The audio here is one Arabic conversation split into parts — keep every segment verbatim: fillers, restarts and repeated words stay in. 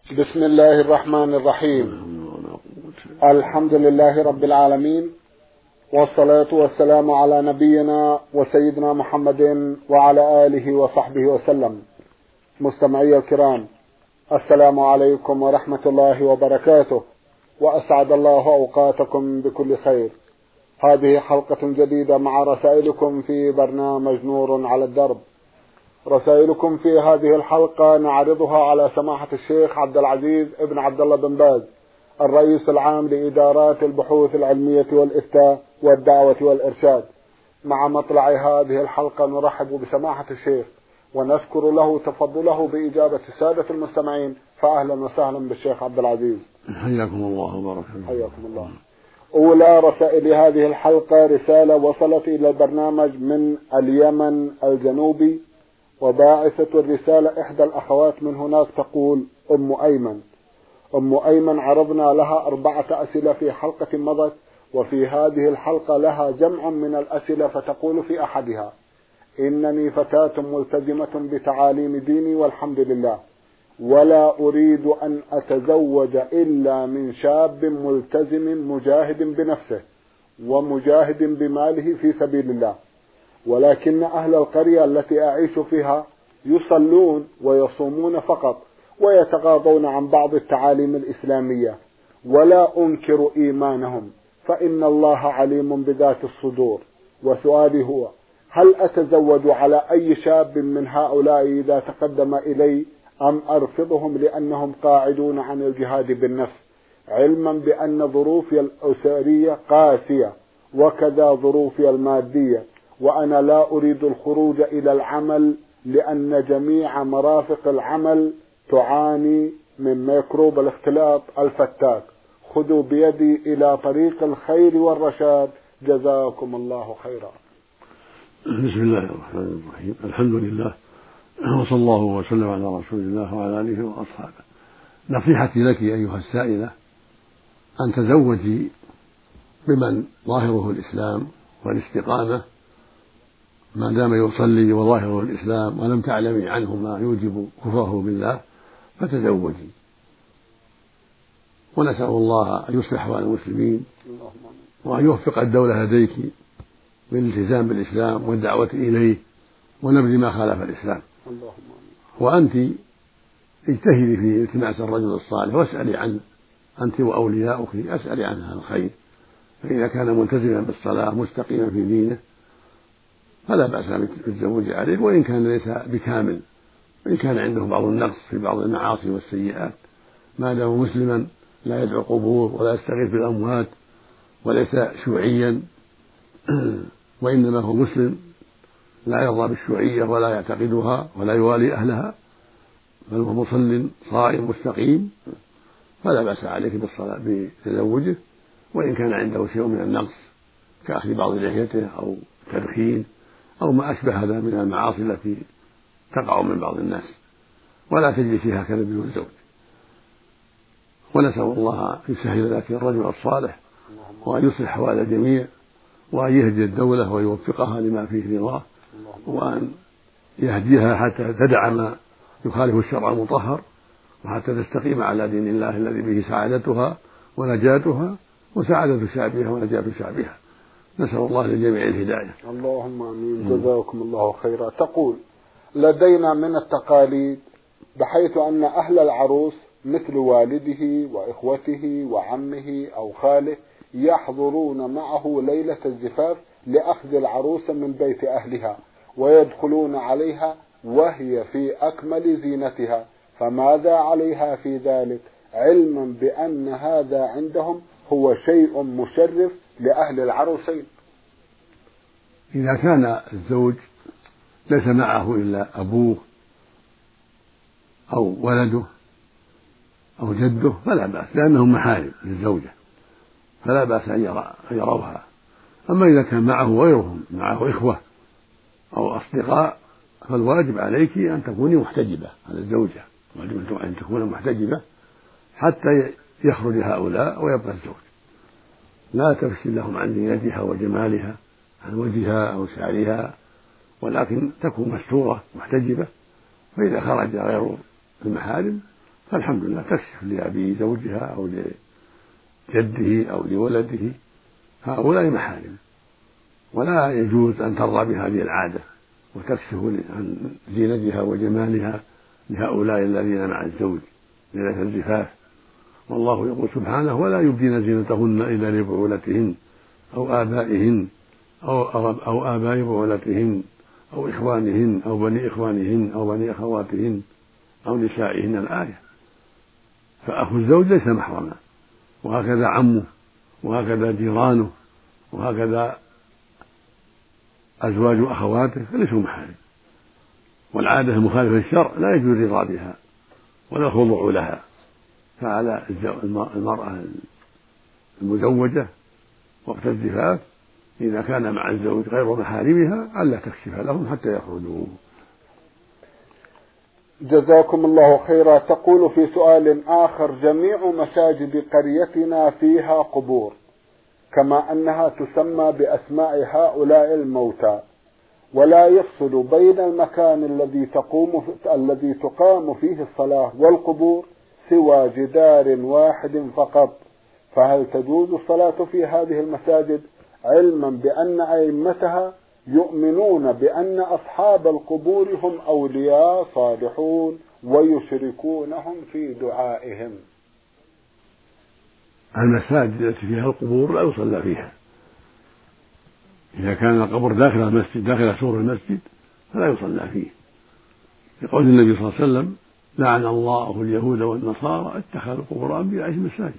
بسم الله الرحمن الرحيم. الحمد لله رب العالمين، والصلاة والسلام على نبينا وسيدنا محمد وعلى آله وصحبه وسلم. مستمعي الكرام، السلام عليكم ورحمة الله وبركاته، وأسعد الله أوقاتكم بكل خير. هذه حلقة جديدة مع رسائلكم في برنامج نور على الدرب. رسائلكم في هذه الحلقة نعرضها على سماحة الشيخ عبد العزيز ابن عبد الله بن باز، الرئيس العام لإدارات البحوث العلمية والإفتاء والدعوة والإرشاد. مع مطلع هذه الحلقة نرحب بسماحة الشيخ ونشكر له تفضله بإجابة السادة المستمعين، فأهلا وسهلا بالشيخ عبد العزيز. حياكم الله وبارك فيكم. حياكم الله. أولى رسائل هذه الحلقة رسالة وصلت إلى البرنامج من اليمن الجنوبي، وباعثة الرسالة إحدى الأخوات من هناك تقول: أم أيمن. أم أيمن عرضنا لها أربعة أسئلة في حلقة مضت، وفي هذه الحلقة لها جمع من الأسئلة، فتقول في أحدها: إنني فتاة ملتزمة بتعاليم ديني والحمد لله، ولا أريد أن أتزوج إلا من شاب ملتزم مجاهد بنفسه ومجاهد بماله في سبيل الله، ولكن أهل القرية التي أعيش فيها يصلون ويصومون فقط، ويتغاضون عن بعض التعاليم الإسلامية، ولا أنكر إيمانهم، فإن الله عليم بذات الصدور. وسؤالي هو: هل أتزوج على أي شاب من هؤلاء إذا تقدم إلي، أم أرفضهم لأنهم قاعدون عن الجهاد بالنفس، علما بأن ظروفي الأسرية قاسية وكذا ظروفي المادية، وأنا لا أريد الخروج إلى العمل لأن جميع مرافق العمل تعاني من ميكروب الاختلاط الفتاك. خذوا بيدي إلى طريق الخير والرشاد، جزاكم الله خيرا. بسم الله الرحمن الرحيم. الحمد لله، وصلى الله وسلم على رسول الله وعلى آله وأصحابه. نصيحتي لك أيها السائلة أن تزوجي بمن ظاهره الإسلام والاستقامة، ما دام يصلي وظاهره الإسلام ولم تعلمي عنه ما يوجب كفره بالله فتزوجي، ونسأل الله أن يصلح أحوال المسلمين وأن يوفق الدولة لديك بالالتزام بالإسلام والدعوة إليه ونبذ ما خالف الإسلام. وأنت اجتهدي في التماس الرجل الصالح واسألي عنه، أنت وأولياؤك أسألي عنها الخير، فإذا كان ملتزما بالصلاة مستقيما في دينه فلا بأس بالزوج عليه، وإن كان ليس بكامل، وإن كان عنده بعض النقص في بعض المعاصي والسيئات، ما دام مسلما لا يدعو القبور ولا يستغيث بالأموات وليس شيوعيا وإنما هو مسلم لا يرضى بالشيوعية ولا يعتقدها ولا يوالي أهلها، بل هو مصل صائم مستقيم، فلا بأس عليك بالصلاة بتزوجه، وإن كان عنده شيء من النقص كأخذ بعض لحيته أو تدخين أو ما أشبه هذا من المعاصي التي تقع من بعض الناس، ولا تجلسي هكذا بدون زوج. ونسأل الله أن يسهل لك الرجل الصالح وأن يصلح أحوال الجميع وأن يهدي الدولة ويوفقها لما فيه رضاه، وأن يهديها حتى تدع ما يخالف الشرع المطهر، وحتى تستقيم على دين الله الذي به سعادتها ونجاتها وسعادة شعبها ونجاة شعبها. نسأل الله للجميع الهداية. اللهم آمين. جزاكم الله خيرا. تقول: لدينا من التقاليد بحيث أن أهل العروس مثل والده وإخوته وعمه أو خاله يحضرون معه ليلة الزفاف لأخذ العروس من بيت أهلها، ويدخلون عليها وهي في أكمل زينتها، فماذا عليها في ذلك، علما بأن هذا عندهم هو شيء مشرف لأهل العروسين؟ إذا كان الزوج ليس معه إلا أبوه أو ولده أو جده فلا بأس، لأنهم محارم للزوجة فلا بأس أن يروها. أما إذا كان معه غيرهم، معه إخوة أو أصدقاء، فالواجب عليك أن تكوني محتجبة على الزوجة، واجب أن تكون محتجبة حتى يخرج هؤلاء ويبقى الزوج، لا تفشي لهم عن زينتها وجمالها، عن وجهها أو شعرها، ولكن تكون مستورة محتجبة، فإذا خرج غير المحارم فالحمد لله تكشف لأبي زوجها أو لجده أو لولده، هؤلاء محارم، ولا يجوز أن ترضى بهذه العادة وتكشف عن زينتها وجمالها لهؤلاء الذين مع الزوج ليلة الزفاف. والله يقول سبحانه: ولا يبدين زينتهن إلا لبعولتهن أو آبائهن أو, أو, أو آباء بعولتهن أو إخوانهن أو بني إخوانهن أو بني أخواتهن أو نسائهن الآية. فأخو الزوج ليس محرما، وهكذا عمه، وهكذا جيرانه، وهكذا أزواج أخواته ليسوا محارم. والعادة المخالفة للشرع لا يجوز الرضا بها ولا الخضوع لها. فعلى المرأة المزوجة وقت الزفاف إذا كان مع الزوج غير محارمها ألا تكشف لهم حتى يخرجوا. جزاكم الله خيرا. تقول في سؤال آخر: جميع مساجد قريتنا فيها قبور، كما أنها تسمى بأسماء هؤلاء الموتى، ولا يفصل بين المكان الذي تقوم الذي تقام فيه الصلاة والقبور سوى جدار واحد فقط، فهل تجوز الصلاة في هذه المساجد، علما بأن أئمتها يؤمنون بأن أصحاب القبور هم أولياء صالحون ويشركونهم في دعائهم؟ المساجد التي فيها القبور لا يصلى فيها. إذا كان القبر داخل المسجد داخل سور المسجد فلا يصلى فيه، لقول النبي صلى الله عليه وسلم: لعن الله اليهود والنصارى اتخذوا قبور أنبيائهم مساجد،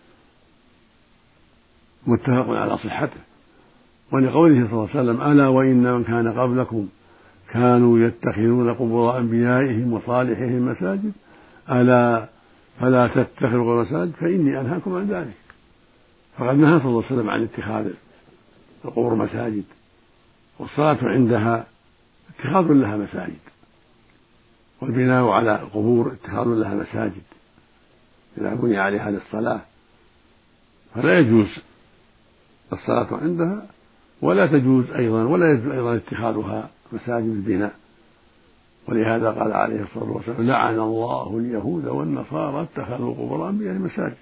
متفق على صحته. ولقوله صلى الله عليه وسلم: ألا وإن من كان قبلكم كانوا يتخذون قبور أنبيائهم وصالحهم مساجد، ألا فلا تتخذوا قبور مساجد فإني أنهاكم عن ذلك. فقد نهى صلى الله عليه وسلم عن اتخاذ القبور مساجد، والصلاة عندها اتخاذ لها مساجد، والبناء على القبور اتخاذ لها مساجد إذا بني عليها للصلاة، فلا يجوز الصلاة عندها، ولا تجوز أيضا ولا يجوز أيضا اتخاذها مساجد البناء. ولهذا قال عليه الصلاة والسلام: لعن الله اليهود والنصارى اتخذوا قبور أنبيائهم مساجد.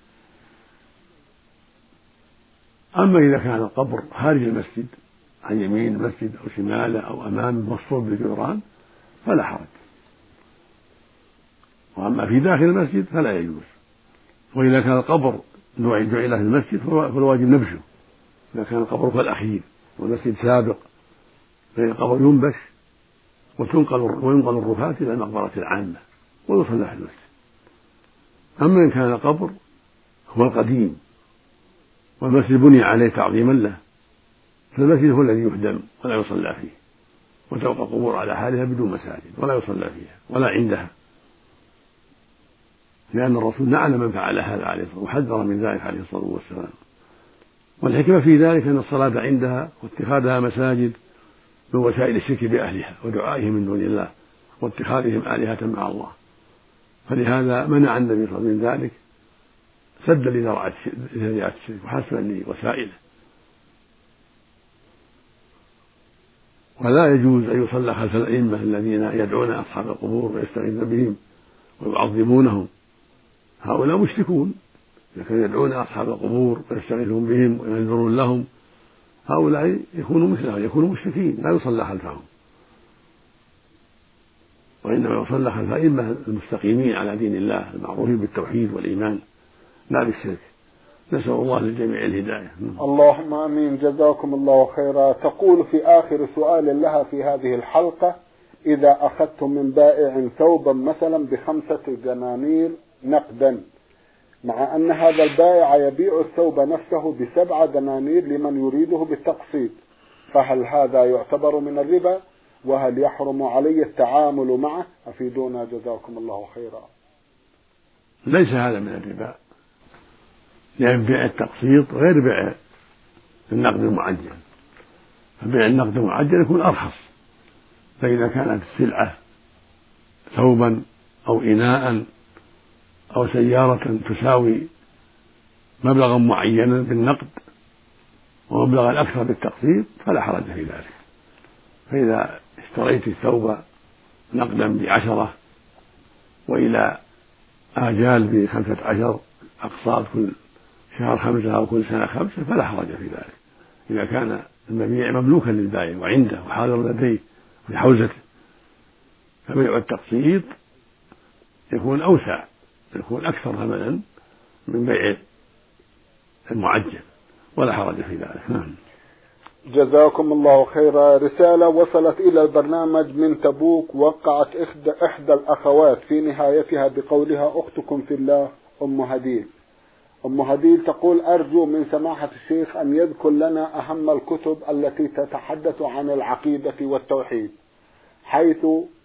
أما إذا كان القبر خارج المسجد عن يمين المسجد أو شماله أو أمامه مصفوف بالجدران فلا حرج، وأما في داخل المسجد فلا يجوز. وإذا كان القبر جعل في المسجد فالواجب نبشه. إذا كان القبر فالأخير والمسجد سابق فإن القبر ينبش وتنقل وينقل الرفاة إلى المقبرة العامة ويصلى في المسجد. أما إن كان القبر هو القديم والمسجد بني عليه تعظيما له فالمسجد هو الذي يهدم ولا يصلى فيه، وتبقى القبور على حالها بدون مساجد ولا يصلى فيها ولا عندها، لأن الرسول لعن من فعل هذا عليه الصلاة والسلام وحذر من ذلك عليه الصلاة والسلام. والحكمة في ذلك أن الصلاة عندها واتخاذها مساجد من وسائل الشرك بأهلها ودعائهم من دون الله واتخاذهم آلهة مع الله، فلهذا منع النبي صلى الله عليه وسلم من ذلك سدا لذريعة الشرك وحسبا لوسائله. ولا يجوز أن يصلى خلف الأئمة الذين يدعون أصحاب القبور ويستغيثون بهم ويعظمونهم، هؤلاء مشركون. إذا كانوا يدعون أصحاب القبور ويستغيثون بهم وينذرون لهم هؤلاء يكونوا مثلهم، يكونوا مشركين، لا يصلى خلفهم، وإنما يصلى خلف الأئمة المستقيمين على دين الله المعروفين بالتوحيد والإيمان لا بالشرك. نسأل الله للجميع الهداية. اللهم آمين. جزاكم الله خيرا. تقول في آخر سؤال لها في هذه الحلقة: إذا أخذت من بائع ثوبا مثلا بخمسة دنانير نقدا، مع أن هذا البائع يبيع الثوب نفسه بسبعة دنانير لمن يريده بالتقسيط، فهل هذا يعتبر من الربا؟ وهل يحرم علي التعامل معه؟ أفيدونا جزاكم الله خيرا. ليس هذا من الربا، لأن بيع التقسيط غير بيع النقد المعجل، فبيع النقد المعجل يكون أرخص. فإذا كانت السلعة ثوبا أو إناء أو سيارة تساوي مبلغا معينا بالنقد ومبلغا أكثر بالتقسيط فلا حرج في ذلك. فإذا اشتريت الثوب نقدا بعشرة وإلى آجال بخمسة عشر أقساط كل شهر خمسة أو كل سنة خمسة فلا حرج في ذلك، إذا كان المبيع مملوكا للبائع وعنده وحاضر لديه في حوزته. فبيع التقسيط يكون أوسع، يكون أكثر ثمنا من بيع المعجل، ولا حرج في ذلك. نعم. جزاكم الله خيرا. رسالة وصلت إلى البرنامج من تبوك، وقعت إحدى, إحدى الأخوات في نهايتها بقولها: أختكم في الله أم هديل. أم هديل تقول: أرجو من سماحة الشيخ أن يذكر لنا أهم الكتب التي تتحدث عن العقيدة والتوحيد، حيث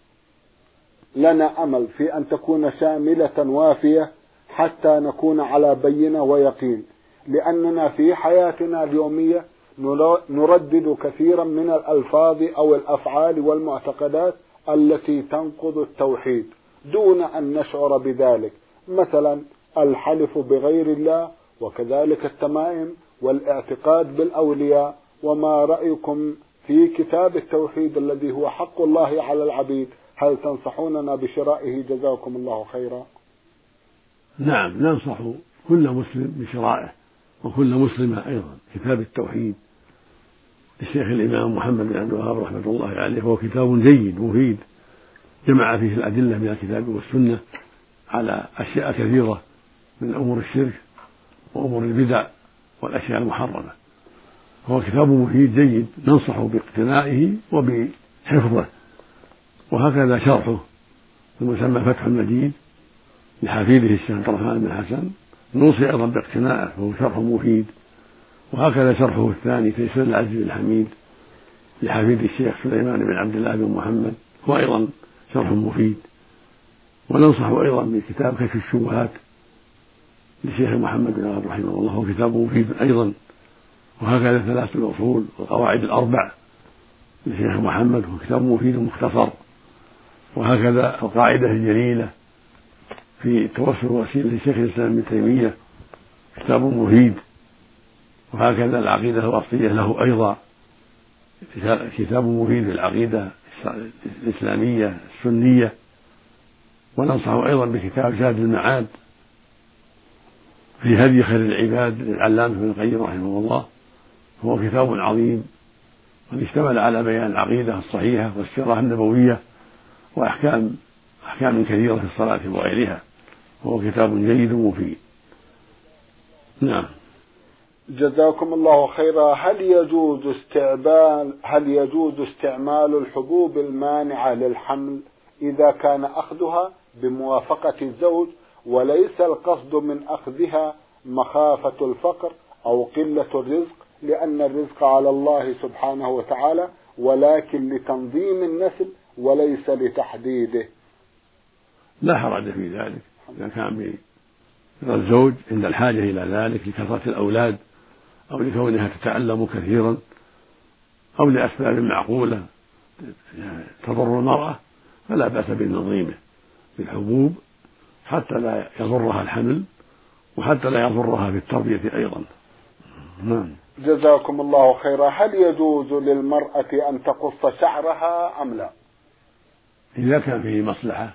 لنا أمل في أن تكون شاملة وافية حتى نكون على بينة ويقين، لأننا في حياتنا اليومية نردد كثيرا من الألفاظ أو الأفعال والمعتقدات التي تنقض التوحيد دون أن نشعر بذلك، مثلا الحلف بغير الله، وكذلك التمائم والاعتقاد بالأولياء. وما رأيكم في كتاب التوحيد الذي هو حق الله على العبيد؟ هل تنصحوننا بشرائه؟ جزاكم الله خيرا. نعم، ننصح كل مسلم بشرائه وكل مسلمة أيضا. كتاب التوحيد للشيخ الإمام محمد بن عبد الوهاب رحمة الله عليه هو كتاب جيد مفيد، جمع فيه الأدلة من الكتاب والسنة على أشياء كثيرة من أمور الشرك وأمور البدع والأشياء المحرمة. هو كتاب مفيد جيد، ننصح باقتنائه وبحفظه. وهكذا شرحه المسمى فتح المجيد لحفيده الشيخ عبد الرحمن بن حسن، نوصي أيضا باقتنائه، فهو شرح مفيد. وهكذا شرحه الثاني تيسير العزيز الحميد لحفيد الشيخ سليمان بن عبد الله بن محمد، هو أيضا شرح مفيد. وننصح أيضا بكتاب كشف الشبهات للشيخ محمد بن عبد رحمه الله، هو كتاب مفيد أيضا. وهكذا ثلاث الأصول والقواعد الأربع للشيخ محمد، هو كتاب مفيد مختصر. وهكذا القاعدة الجليلة في التوسل والوسيلة للشيخ الإسلام ابن تيمية، كتاب مفيد. وهكذا العقيدة الوصية له أيضا كتاب مفيد في العقيدة الإسلامية السنية. وننصح أيضا بكتاب زاد المعاد في هدي خير العباد للعلامة ابن القيم رحمه الله، هو كتاب عظيم قد اشتمل على بيان العقيدة الصحيحة والسيرة النبوية وأحكام أحكام كثيرة في الصلاة وغيرها، وهو كتاب جيد مفيد. نعم. جزاكم الله خيرا. هل يجوز استعمال هل يجوز استعمال الحبوب المانعة للحمل إذا كان أخذها بموافقة الزوج وليس القصد من أخذها مخافة الفقر أو قلة الرزق، لأن الرزق على الله سبحانه وتعالى، ولكن لتنظيم النسل وليس لتحديده؟ لا حرج في ذلك إذا كان الزوج عند الحاجة إلى ذلك لكثرة الأولاد أو لكونها تتعلم كثيرا أو لأسباب معقولة تضر المرأة، فلا بأس بتنظيمه بالحبوب حتى لا يضرها الحمل وحتى لا يضرها في التربية أيضا. نعم. جزاكم الله خيرا. هل يجوز للمرأة أن تقص شعرها أم لا؟ إذا كان فيه مصلحة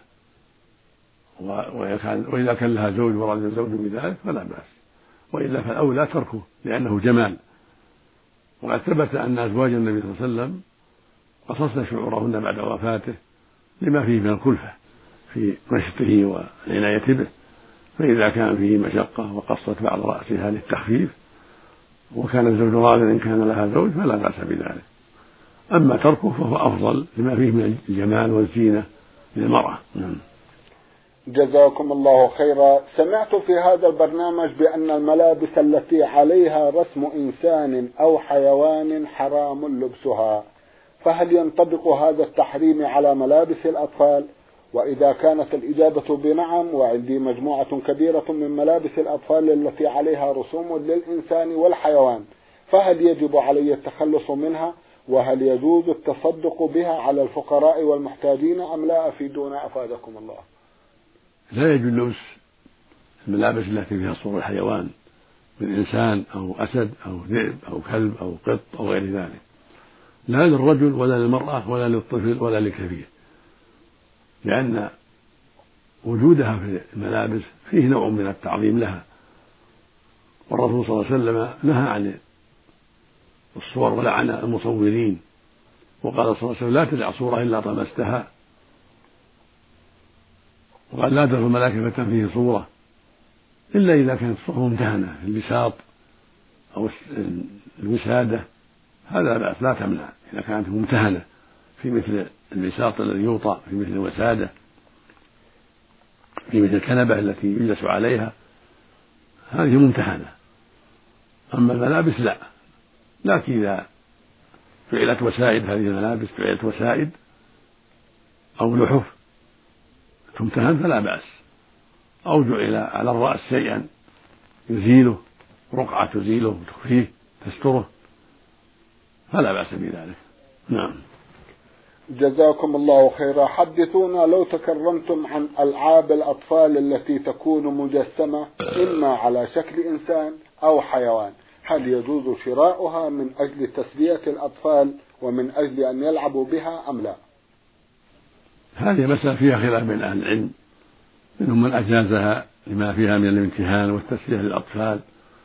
وإذا كان لها زوج ورد الزوج بذلك فلا بأس، وإلا فالأولى تركه لأنه جمال. وقد ثبت أن أزواج النبي صلى الله عليه وسلم قصصن شعورهن بعد وفاته لما فيه من الكلفة في مشطه والعناية به، فإذا كان فيه مشقة وقصت بعض رأسها للتخفيف وكان الزوج راضٍ إن كان لها زوج فلا بأس بذلك. أما تركه فهو أفضل لما فيه من الجمال والزينة للمرأة. جزاكم الله خيرا. سمعت في هذا البرنامج بأن الملابس التي عليها رسم إنسان أو حيوان حرام لبسها، فهل ينطبق هذا التحريم على ملابس الأطفال؟ وإذا كانت الإجابة بنعم، وعندي مجموعة كبيرة من ملابس الأطفال التي عليها رسوم للإنسان والحيوان، فهل يجب علي التخلص منها؟ وهل يجوز التصدق بها على الفقراء والمحتاجين أم لا؟ أفيدونا أفادكم الله. لا يجوز لبس الملابس التي فيها صور الحيوان من إنسان أو أسد أو ذئب أو كلب أو قط أو غير ذلك، لا للرجل ولا للمرأة ولا للطفل ولا للكبير، لأن وجودها في الملابس فيه نوع من التعظيم لها، والرسول صلى الله عليه وسلم نهى عن الصور ولعن المصورين، وقال صلى الله عليه وسلم لا تدع صورة إلا طمستها، وقال لا تدع الملائكة فيه صورة إلا إذا كانت الصورة ممتهنة، البساط أو الوسادة هذا بأس لا تمنع إذا كانت ممتهنة في مثل البساط الذي يوطأ، في مثل الوسادة، في مثل الكنبة التي يجلس عليها، هذه ممتهنة. أما الملابس لا، لكن إذا فعلت وسائد هذه الملابس فعلت وسائد أو لحف تمتهن فلا بأس، أو جعل على الرأس شيئا يزيله، رقعة تزيله وتخفيه تستره، فلا بأس بذلك. نعم. جزاكم الله خيرا. حدثونا لو تكرمتم عن ألعاب الأطفال التي تكون مجسمة إما على شكل إنسان أو حيوان، هل يجوز شراؤها من أجل تسلية الأطفال ومن أجل أن يلعبوا بها أم لا؟ هذه مسألة فيها خلاف بين أهل العلم، منهم من أجازها لما فيها من الامتهان والتسلية للأطفال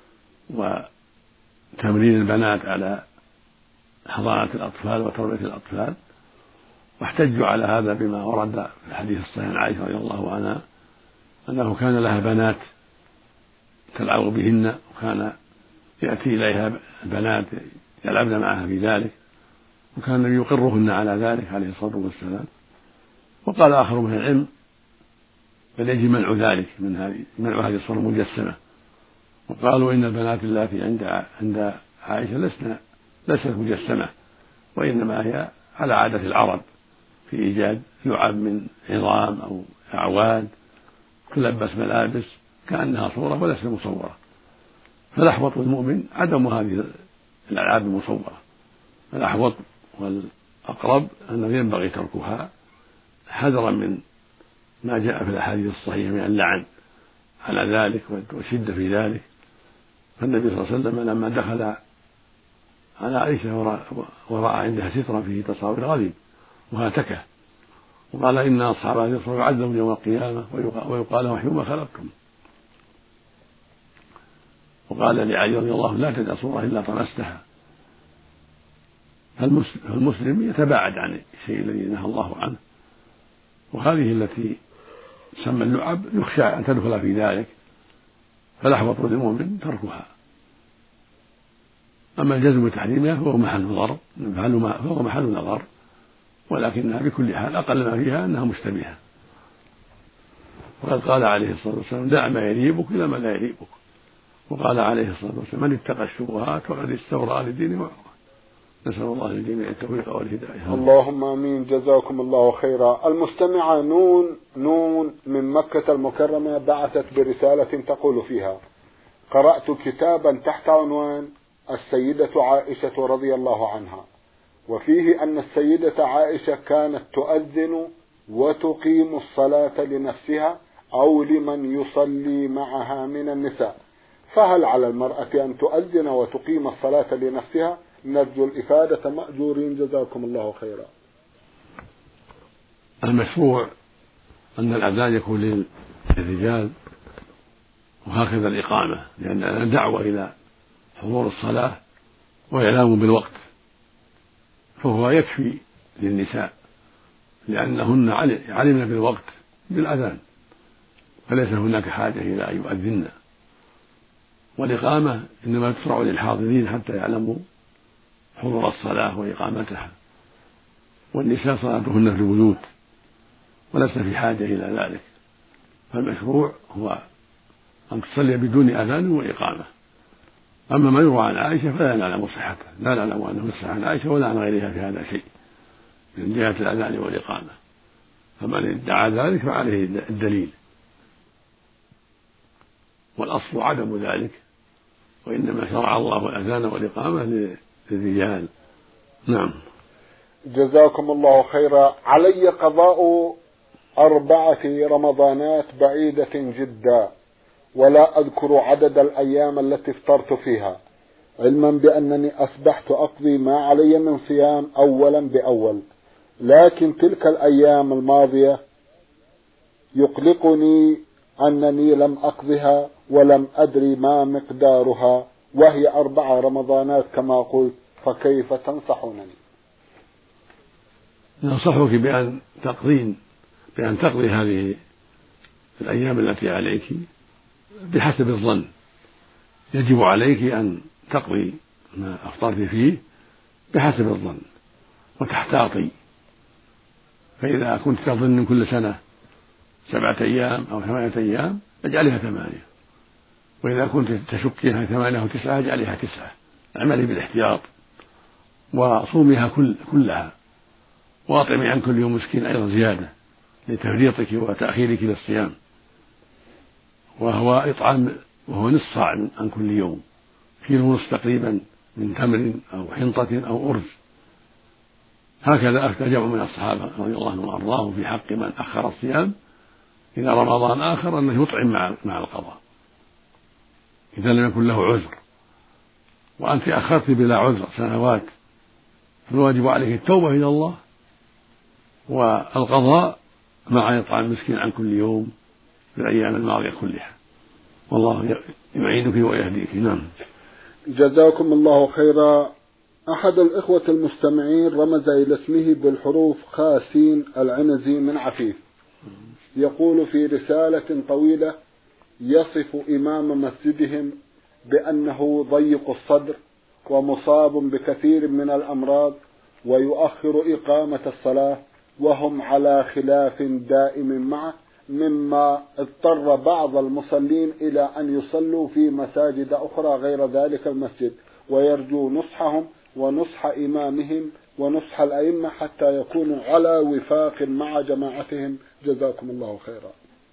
وتمرين البنات على حضانة الأطفال وتربية الأطفال، واحتجوا على هذا بما ورد في الحديث الصحيح عن عائشة رضي الله عنها أنه كان لها بنات تلعب بهن، وكان يأتي إليها البنات يلعبن معها في ذلك، وكان النبي يقرهن على ذلك عليه الصلاة والسلام. وقال آخر من العلم بل يجب منع ذلك من هذه منع هذه الصورة المجسمة، وقالوا إن البنات اللاتي عند عند عائشة لسنا ليست مجسمة، وإنما هي على عادة العرب في إيجاد لعب من عظام أو أعواد تلبس ملابس كأنها صورة وليست مصورة، فالأحوط المؤمن عدم هذه الألعاب المصورة، الأحوط والأقرب أنه ينبغي تركها حذرا من ما جاء في الأحاديث الصحيحة من اللعن على ذلك والشدة في ذلك. فالنبي صلى الله عليه وسلم لما دخل على عائشة ورأى عندها سترا فيه تصاوير غريب وهاتكه، وقال إن أصحاب هذه الصور يعذبون يوم القيامة ويقال لهم احيوا ما خلقتم. وقال لعلي رضي الله عنه لا تدع صورة إلا طمستها. فالمسلم يتباعد عن الشيء الذي نهى الله عنه، وهذه التي تسمى اللعب يخشى أن تدخل في ذلك، فالأحوط للمؤمن تركها. أما الجزم بتحريمها فهو محل نظر، فهو محل نظر، ولكنها بكل حال أقل ما فيها أنها مشتبهة. وقد قال عليه الصلاة والسلام دع ما يريبك إلى ما لا يريبك، وقال عليه الصلاة والسلام من اتقى الشبهات فقد استبرأ لدينه وعرضه. نسأل الله للجميع التوفيق والهداية. اللهم آمين. جزاكم الله خيرا. المستمعة نون نون من مكة المكرمة بعثت برسالة تقول فيها: قرأت كتابا تحت عنوان السيدة عائشة رضي الله عنها، وفيه أن السيدة عائشة كانت تؤذن وتقيم الصلاة لنفسها أو لمن يصلي معها من النساء، فهل على المرأة أن تؤذن وتقيم الصلاة لنفسها؟ نرجو الإفادة مأجورين جزاكم الله خيرا. المشروع أن الأذان يكون للرجال وهكذا الإقامة، لأن دعوة إلى حضور الصلاة وإعلام بالوقت، فهو يكفي للنساء لأنهن علمن بالوقت بالأذان، فليس هناك حاجة إلى أن يؤذن. والإقامة إنما تشرع للحاضرين حتى يعلموا حضور الصلاة وإقامتها، والنساء صلاتهن في البيوت ولسنا في حاجة إلى ذلك، فالمشروع هو أن تصلي بدون أذان وإقامة. أما ما يروى عن عائشة فلا نعلم صحته، لا نعلم أنه يصح عن عائشة ولا عن غيرها في هذا شيء من جهة الأذان والإقامة، فمن ادعى ذلك فعليه الدليل، والأصل عدم ذلك، وإنما شرع الله الأذان والإقامة للرجال. نعم. جزاكم الله خيرا. علي قضاء أربعة رمضانات بعيدة جدا، ولا أذكر عدد الأيام التي افطرت فيها، علما بأنني أصبحت أقضي ما علي من صيام أولا بأول، لكن تلك الأيام الماضية يقلقني أنني لم أقضها ولم أدري ما مقدارها، وهي أربع رمضانات كما قلت، فكيف تنصحونني؟ ننصحك بأن تقضين بأن تقضي هذه الأيام التي عليك بحسب الظن. يجب عليك أن تقضي ما أفطرت فيه بحسب الظن وتحتاطي، فإذا كنت تظن كل سنة سبعة أيام أو ثمانية أيام اجعلها ثمانية، وإذا كنت تشكينها ثمانية أو تسعة اجعلها تسعة. اعملي بالاحتياط وصوميها كل كلها، واطعمي عن كل يوم مسكين أيضا زيادة لتفريطك وتأخيرك للصيام، وهو إطعام وهو نصف صاع عن كل يوم، كيلو ونصف تقريبا من تمر أو حنطة أو أرز. هكذا أفتى جمع من الصحابة رضي الله عنهم وأرضاهم في حق من أخر الصيام إلى رمضان آخر أنه يطعم مع مع القضاء إذا لم يكن له عذر. وأنت أخرت بلا عذر سنوات، فالواجب عليك التوبة إلى الله والقضاء مع إطعام مسكين عن كل يوم في الأيام الماضية كلها، والله يعينك ويهديك. نعم. جزاكم الله خيرا. أحد الإخوة المستمعين رمز إلى اسمه بالحروف خاسين العنزي من عفيف، يقول في رسالة طويلة يصف إمام مسجدهم بأنه ضيق الصدر ومصاب بكثير من الأمراض ويؤخر إقامة الصلاة، وهم على خلاف دائم معه، مما اضطر بعض المصلين إلى أن يصلوا في مساجد أخرى غير ذلك المسجد، ويرجو نصحهم ونصح إمامهم ونصح الأئمة حتى يكونوا على وفاق مع جماعتهم. جزاكم الله خيرا.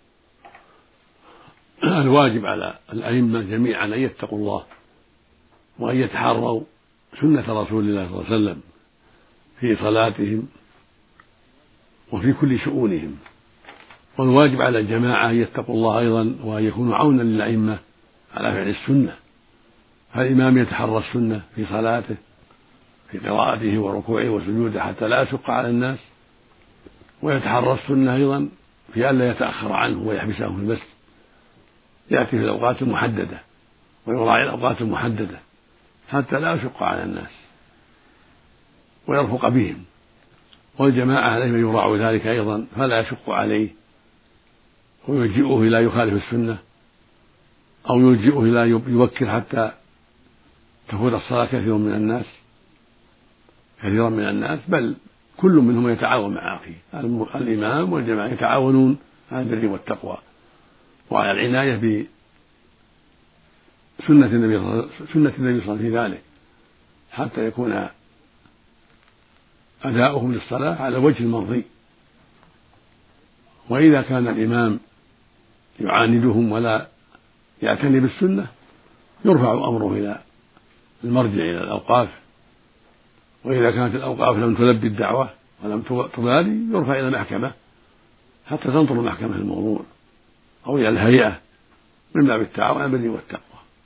الواجب على الأئمة جميعا أن يتقوا الله وأن يتحروا سنة رسول الله صلى الله عليه وسلم في صلاتهم وفي كل شؤونهم، والواجب على الجماعة أن يتقوا الله أيضا وأن يكونوا عونا للأئمة على فعل السنة. فالإمام يتحرى السنة في صلاته في قراءته وركوعه وسجوده حتى لا يشق على الناس، ويتحرى السنة أيضا في ألا يتأخر عنه ويحبسه في المسجد، يأتي في الأوقات المحددة ويراعي الأوقات المحددة حتى لا يشق على الناس ويرفق بهم، والجماعة عليهم أن يراعوا ذلك أيضا فلا يشق عليه ويلجئه إلى يخالف السنة أو يلجئه إلى يبكر حتى تفوت الصلاة كثير من الناس كثيرا من الناس بل كل منهم يتعاون مع أخيه. الإمام والجماعة يتعاونون على البر والتقوى وعلى العناية بسنة النبي سنة النبي صلى الله عليه وسلم في ذلك حتى يكون أداؤهم للصلاة على وجه المرضي. وإذا كان الإمام يعاندهم ولا يعتني بالسنة يرفع أمره إلى المرجع إلى الأوقاف، وإذا كانت الأوقاف لم تلبي الدعوة ولم تبالي يرفع إلى المحكمة حتى تنظر المحكمة الموضوع أو إلى الهيئة من باب التعاون على البر والتقوى.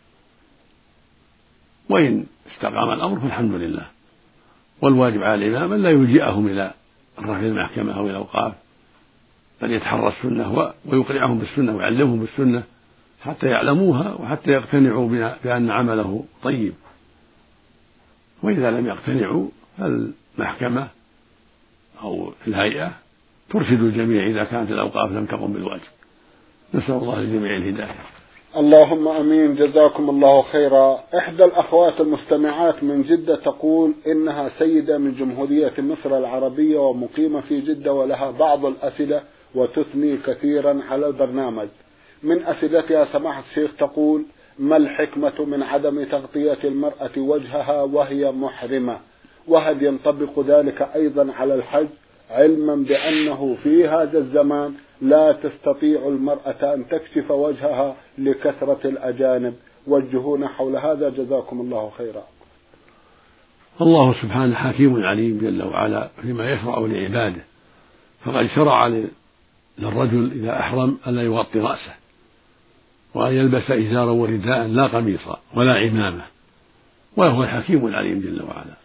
وإن استقام الأمر فالحمد لله، والواجب على الإمام أن لا يلجئهم إلى الرفع إلى المحكمة أو إلى الأوقاف، بل يتحرى السنة ويقنعهم بالسنة ويعلمهم بالسنة حتى يعلموها وحتى يقتنعوا بأن عمله طيب. وإذا لم يقتنعوا فالمحكمة أو الهيئة ترشد الجميع إذا كانت الأوقاف لم تقم بالواجب. نسأل الله للجميع الهداية. اللهم أمين. جزاكم الله خيرا. إحدى الأخوات المستمعات من جدة تقول إنها سيدة من جمهورية مصر العربية ومقيمة في جدة، ولها بعض الأسئلة وتثني كثيرا على البرنامج. من أسئلتها سماحة الشيخ تقول: ما الحكمة من عدم تغطية المرأة وجهها وهي محرمة؟ وهل ينطبق ذلك أيضا على الحج، علما بأنه في هذا الزمان لا تستطيع المرأة أن تكشف وجهها لكثرة الأجانب؟ وجهونا حول هذا جزاكم الله خيرا. الله سبحانه حكيم عليم جل وعلا فيما يشرع لعباده، فقد شرع للرجل إذا أحرم ألا يغطي رأسه وأن يلبس إزارا ورداء لا قميصا ولا عمامة، وهو الحكيم العليم جل وعلا.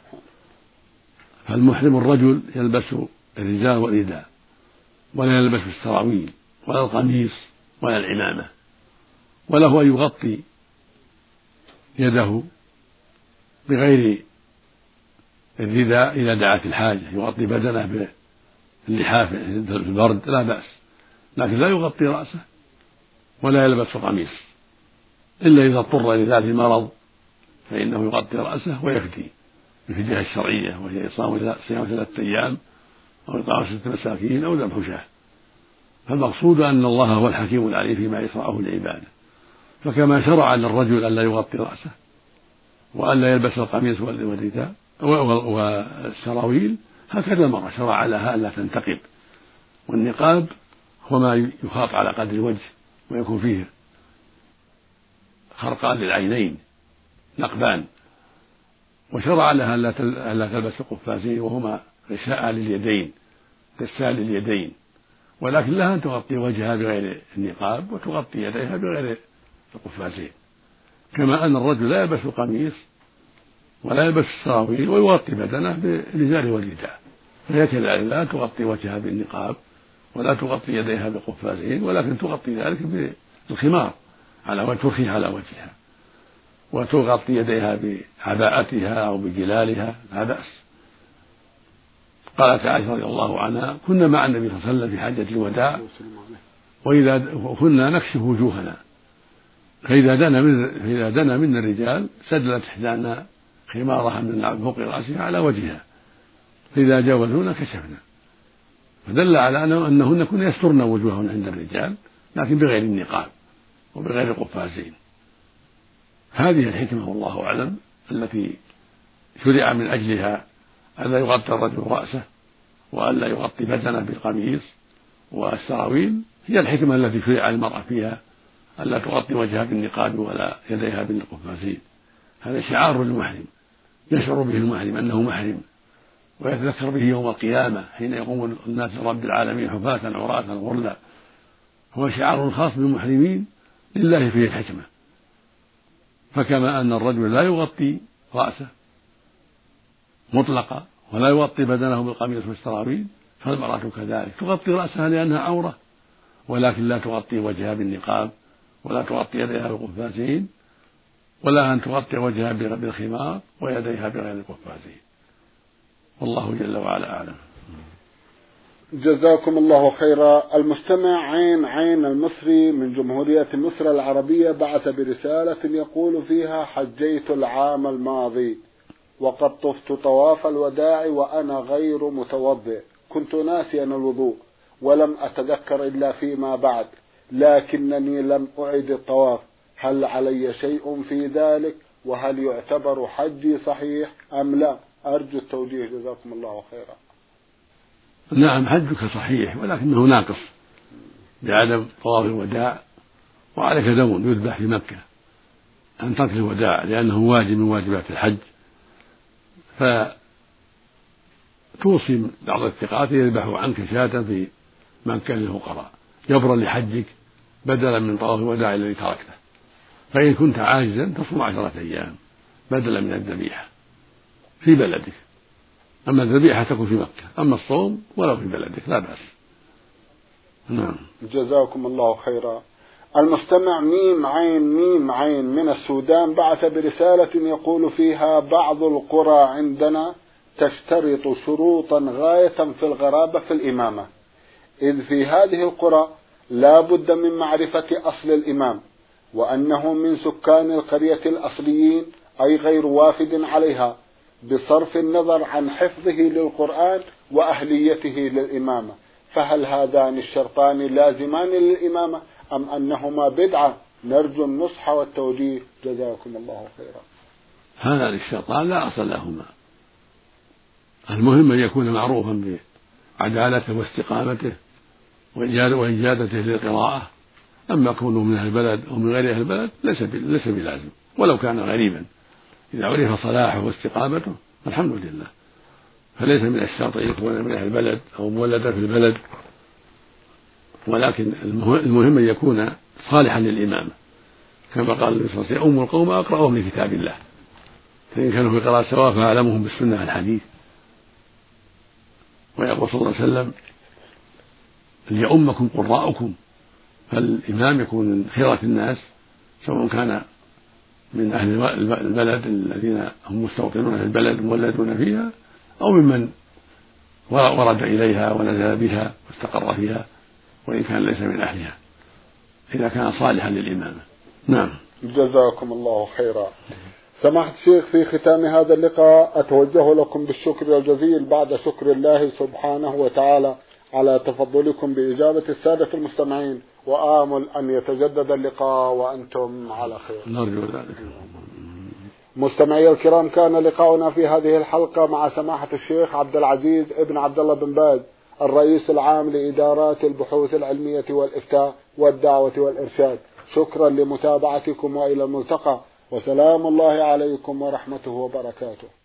فالمحرم الرجل يلبس الرزاء والرداء ولا يلبس السراويل ولا القميص ولا العمامة، وله أن يغطي يده بغير الرداء إذا دعت الحاجة، يغطي بدنه باللحاف في البرد لا بأس، لكن لا يغطي رأسه ولا يلبس قميص إلا إذا اضطر إلى ذلك المرض فإنه يغطي رأسه ويفدي بالفدية الشرعية، وهي صيام ثلاثة أيام أو إطعام ستة مساكين أو ذبح شاة. فالمقصود أن الله هو الحكيم العليم فيما يشرعه لعباده، فكما شرع للرجل ألا يغطي رأسه وألا يلبس القميص والرداء والسراويل، هكذا المرأة شرع لها ألا تنتقب، والنقاب هو ما يخاط على قدر الوجه ويكون فيه خرقان للعينين نقبان، وشرع لها ألا تلبس القفازين وهما غشاء لليدين كسال لليدين، ولكن لها أن تغطي وجهها بغير النقاب وتغطي يديها بغير القفازين، كما أن الرجل لا يلبس القميص ولا يلبس السراويل ويغطي بدنه بالإزار والرداء، فهي كذلك لا تغطي وجهها بالنقاب ولا تغطي يديها بالقفازين، ولكن تغطي ذلك بالخمار على وجه ترخيه على وجهها، وتغطي يديها بعباءتها أو بجلالها لا بأس. قالت عائشة رضي الله عنها: كنا مع النبي صلى الله عليه وسلم في حجة الوداع وإذا كنا نكشف وجوهنا، فإذا دنا من فإذا دنا منا الرجال سدلت إحدانا خمارها من فوق رأسها على وجهها، فإذا جاوزونا كشفنا، فدل على أنهن كن يسترن وجوههن عند الرجال لكن بغير النقاب وبغير القفازين. هذه الحكمة والله أعلم التي شرع من أجلها ألا يغطي الرجل رأسه وألا يغطي بدنه بالقميص والسراويل، هي الحكمة التي شرع المرأة فيها ألا تغطي وجهها بالنقاب ولا يديها بالقفازين. هذا شعار للمحرم يشعر به المحرم أنه محرم، ويتذكر به يوم القيامة حين يقوم الناس لرب العالمين حفاة عراة غرلا. هو شعار خاص بالمحرمين لله فيه الحكمة، فكما أن الرجل لا يغطي رأسه مطلقا ولا يغطي بدنه بالقميص والسراويل، فالمرأة كذلك تغطي رأسها لأنها عورة، ولكن لا تغطي وجهها بالنقاب ولا تغطي يديها بالقفازين، ولا أن تغطي وجهها بالخمار ويديها بغير القفازين. والله جل وعلا أعلم. جزاكم الله خيرا. المستمع عين عين المصري من جمهورية مصر العربية بعث برسالة يقول فيها: حجيت العام الماضي وقد طفت طواف الوداع وأنا غير متوضئ، كنت ناسيا الوضوء ولم أتذكر إلا فيما بعد، لكنني لم أعد الطواف، هل علي شيء في ذلك؟ وهل يعتبر حجي صحيح أم لا؟ أرجو التوجيه جزاكم الله خيرا. نعم، حجك صحيح ولكنه ناقص بعدم طواف الوداع، وعليك دم يذبح في مكة عن ترك الوداع لأنه واجب من واجبات الحج، فتوصي بعض الثقات يذبحوا عنك شاة في مكة للفقراء جبرا لحجك بدلا من طواف الوداع الذي تركته. فإن كنت عاجزا تصوم عشرة أيام بدلا من الذبيحة في بلدك، أما الذبيحة تكون في مكة، أما الصوم ولو في بلدك لا بأس. نعم. جزاكم الله خيرا. المستمع ميم عين ميم عين من السودان بعث برسالة يقول فيها: بعض القرى عندنا تشترط شروطا غاية في الغرابة في الإمامة، إذ في هذه القرى لا بد من معرفة أصل الإمام وأنه من سكان القرية الأصليين أي غير وافد عليها، بصرف النظر عن حفظه للقرآن وأهليته للإمامة، فهل هذان الشرطان لازمان للإمامة أم أنهما بدعة؟ نرجو النصح والتوجيه جزاكم الله خيرا. هذان الشرطان لا أصل لهما، المهم أن يكون معروفا بعدالته واستقامته وإجادته للقراءة، أما كونه من أهل البلد أو من غير أهل البلد ليس بلازم ولو كان غريبا، إذا عرف صلاحه واستقامته الحمد لله، فليس من الشرط أن يكون من أهل البلد أو مولدا في البلد، ولكن المهم أن يكون صالحا للإمامة، كما قال النبي صلى الله عليه وسلم: أم القوم أقرأهم لكتاب الله، فإن كانوا في قراءة سواء فأعلمهم بالسنة الحديث. ويقول صلى الله عليه وسلم: ليؤمكم قراءكم فالإمام يكون من خيرة الناس، سواء كان من أهل البلد الذين هم مستوطنون في البلد مولدون فيها، أو ممن ورد إليها ونزل بها واستقر فيها وإن كان ليس من أهلها، إذا كان صالحا للإمامة. نعم. جزاكم الله خيرا. سماحة الشيخ، في ختام هذا اللقاء أتوجه لكم بالشكر الجزيل بعد شكر الله سبحانه وتعالى على تفضلكم بإجابة السادة المستمعين، وآمل أن يتجدد اللقاء وأنتم على خير. نرجو ذلك. مستمعي الكرام، كان لقاؤنا في هذه الحلقة مع سماحة الشيخ عبد العزيز ابن عبد الله بن باز، الرئيس العام لإدارات البحوث العلمية والإفتاء والدعوة والإرشاد. شكرا لمتابعتكم وإلى الملتقى، وسلام الله عليكم ورحمته وبركاته.